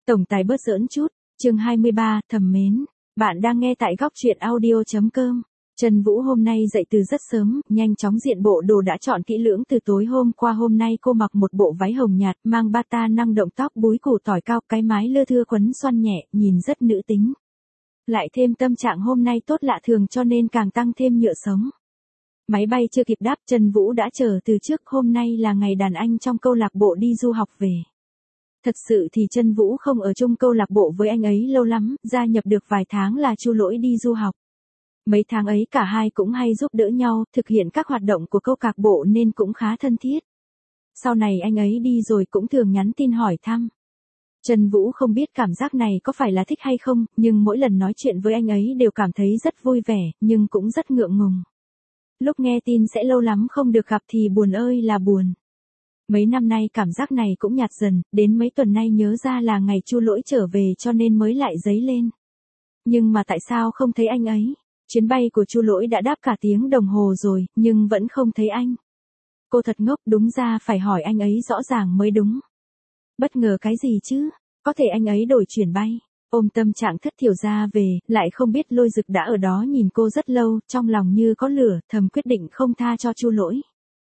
Tổng tài bớt giỡn chút, chương 23, thầm mến. Bạn đang nghe tại góc truyện audio.com. Trần Vũ hôm nay dậy từ rất sớm, nhanh chóng diện bộ đồ đã chọn kỹ lưỡng từ tối hôm qua. Hôm nay cô mặc một bộ váy hồng nhạt, mang bata năng động, tóc búi củ tỏi cao, cái mái lưa thưa quấn xoăn nhẹ, nhìn rất nữ tính. Lại thêm tâm trạng hôm nay tốt lạ thường cho nên càng tăng thêm nhựa sống. Máy bay chưa kịp đáp, Trần Vũ đã chờ từ trước. Hôm nay là ngày đàn anh trong câu lạc bộ đi du học về. Thật sự thì Trần Vũ không ở chung câu lạc bộ với anh ấy lâu lắm, gia nhập được vài tháng là Chu Lỗi đi du học. Mấy tháng ấy cả hai cũng hay giúp đỡ nhau, thực hiện các hoạt động của câu lạc bộ nên cũng khá thân thiết. Sau này anh ấy đi rồi cũng thường nhắn tin hỏi thăm. Trần Vũ không biết cảm giác này có phải là thích hay không, nhưng mỗi lần nói chuyện với anh ấy đều cảm thấy rất vui vẻ, nhưng cũng rất ngượng ngùng. Lúc nghe tin sẽ lâu lắm không được gặp thì buồn ơi là buồn. Mấy năm nay cảm giác này cũng nhạt dần, đến mấy tuần nay nhớ ra là ngày Chu Lỗi trở về cho nên mới lại dấy lên. Nhưng mà tại sao không thấy anh ấy? Chuyến bay của Chu Lỗi đã đáp cả tiếng đồng hồ rồi, nhưng vẫn không thấy anh. Cô thật ngốc, đúng ra phải hỏi anh ấy rõ ràng mới đúng. Bất ngờ cái gì chứ? Có thể anh ấy đổi chuyển bay. Ôm tâm trạng thất thiểu ra về, lại không biết Lôi Dực đã ở đó nhìn cô rất lâu, trong lòng như có lửa, thầm quyết định không tha cho Chu Lỗi.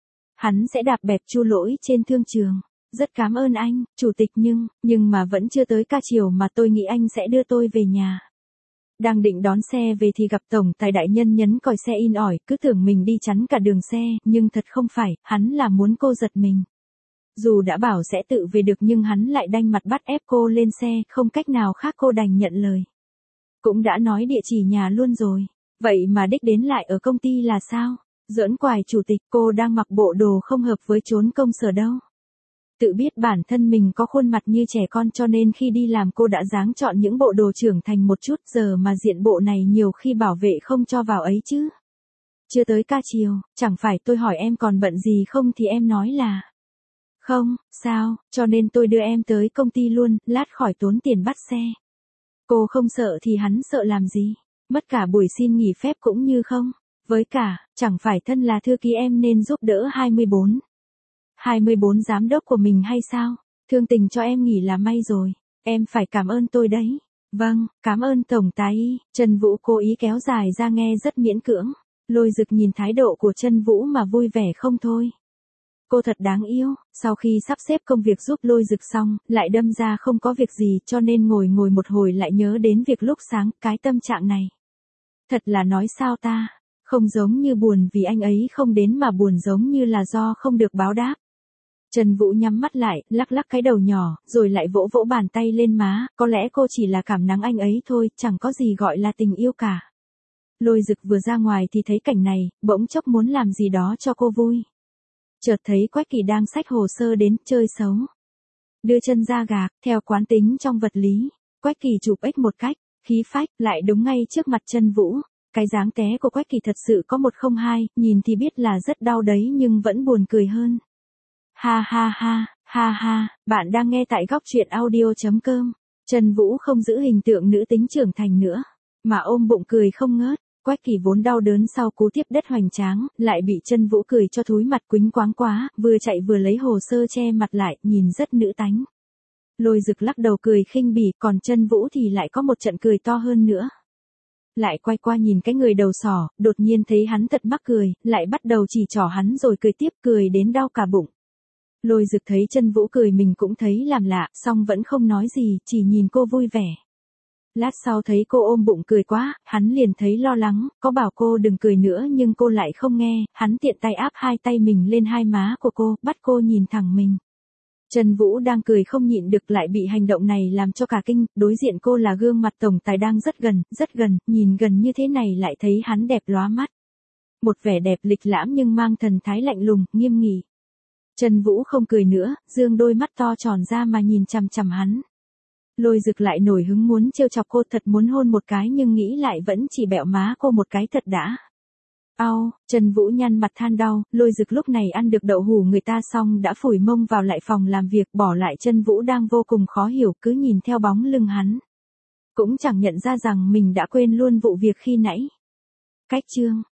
Hắn sẽ đạp bẹp Chu Lỗi trên thương trường. Rất cảm ơn anh, chủ tịch, nhưng mà vẫn chưa tới ca chiều mà tôi nghĩ anh sẽ đưa tôi về nhà. Đang định đón xe về thì gặp tổng tài đại nhân nhấn còi xe in ỏi, cứ tưởng mình đi chắn cả đường xe, nhưng thật không phải, hắn là muốn cô giật mình. Dù đã bảo sẽ tự về được nhưng hắn lại đanh mặt bắt ép cô lên xe, không cách nào khác cô đành nhận lời. Cũng đã nói địa chỉ nhà luôn rồi, vậy mà đích đến lại ở công ty là sao? Giỡn quài chủ tịch, cô đang mặc bộ đồ không hợp với chốn công sở đâu. Tự biết bản thân mình có khuôn mặt như trẻ con cho nên khi đi làm cô đã dáng chọn những bộ đồ trưởng thành một chút, giờ mà diện bộ này nhiều khi bảo vệ không cho vào ấy chứ. Chưa tới ca chiều, chẳng phải tôi hỏi em còn bận gì không thì em nói là không, sao, cho nên tôi đưa em tới công ty luôn, lát khỏi tốn tiền bắt xe. Cô không sợ thì hắn sợ làm gì, mất cả buổi xin nghỉ phép cũng như không. Với cả, chẳng phải thân là thư ký em nên giúp đỡ 24 giám đốc của mình hay sao? Thương tình cho em nghỉ là may rồi, em phải cảm ơn tôi đấy. Vâng, cảm ơn tổng tài. Trần Vũ cố ý kéo dài ra nghe rất miễn cưỡng. Lôi Dực nhìn thái độ của Trần Vũ mà vui vẻ không thôi. Cô thật đáng yêu, sau khi sắp xếp công việc giúp Lôi Dực xong, lại đâm ra không có việc gì cho nên ngồi một hồi lại nhớ đến việc lúc sáng, cái tâm trạng này. Thật là nói sao ta? Không giống như buồn vì anh ấy không đến mà buồn giống như là do không được báo đáp. Trần Vũ nhắm mắt lại, lắc lắc cái đầu nhỏ, rồi lại vỗ vỗ bàn tay lên má, có lẽ cô chỉ là cảm nắng anh ấy thôi, chẳng có gì gọi là tình yêu cả. Lôi Dực vừa ra ngoài thì thấy cảnh này, bỗng chốc muốn làm gì đó cho cô vui. Chợt thấy Quách Kỳ đang xách hồ sơ đến, chơi xấu. Đưa chân ra gạc, theo quán tính trong vật lý, Quách Kỳ chụp ếch một cách, khí phách, lại đúng ngay trước mặt Trần Vũ. Cái dáng té của Quách Kỳ thật sự có 102, nhìn thì biết là rất đau đấy nhưng vẫn buồn cười hơn. Ha ha ha, ha ha, bạn đang nghe tại góc truyện audio.com. Trần Vũ không giữ hình tượng nữ tính trưởng thành nữa, mà ôm bụng cười không ngớt. Quách Kỳ vốn đau đớn sau cú tiếp đất hoành tráng, lại bị Trần Vũ cười cho thúi mặt quýnh quáng quá, vừa chạy vừa lấy hồ sơ che mặt lại, nhìn rất nữ tánh. Lôi Dực lắc đầu cười khinh bỉ, còn Trần Vũ thì lại có một trận cười to hơn nữa. Lại quay qua nhìn cái người đầu sỏ, đột nhiên thấy hắn thật mắc cười, lại bắt đầu chỉ trỏ hắn rồi cười tiếp, cười đến đau cả bụng. Lôi Dực thấy Trần Vũ cười mình cũng thấy làm lạ, song vẫn không nói gì, chỉ nhìn cô vui vẻ. Lát sau thấy cô ôm bụng cười quá, hắn liền thấy lo lắng, có bảo cô đừng cười nữa nhưng cô lại không nghe, hắn tiện tay áp hai tay mình lên hai má của cô, bắt cô nhìn thẳng mình. Trần Vũ đang cười không nhịn được lại bị hành động này làm cho cả kinh, đối diện cô là gương mặt tổng tài đang rất gần, nhìn gần như thế này lại thấy hắn đẹp lóa mắt. Một vẻ đẹp lịch lãm nhưng mang thần thái lạnh lùng, nghiêm nghị. Trần Vũ không cười nữa, dương đôi mắt to tròn ra mà nhìn chằm chằm hắn. Lôi Dực lại nổi hứng muốn trêu chọc cô, thật muốn hôn một cái nhưng nghĩ lại vẫn chỉ bẹo má cô một cái thật đã. Au, Trần Vũ nhăn mặt than đau, Lôi Dực lúc này ăn được đậu hủ người ta xong đã phủi mông vào lại phòng làm việc, bỏ lại Trần Vũ đang vô cùng khó hiểu, cứ nhìn theo bóng lưng hắn. Cũng chẳng nhận ra rằng mình đã quên luôn vụ việc khi nãy. Cách chương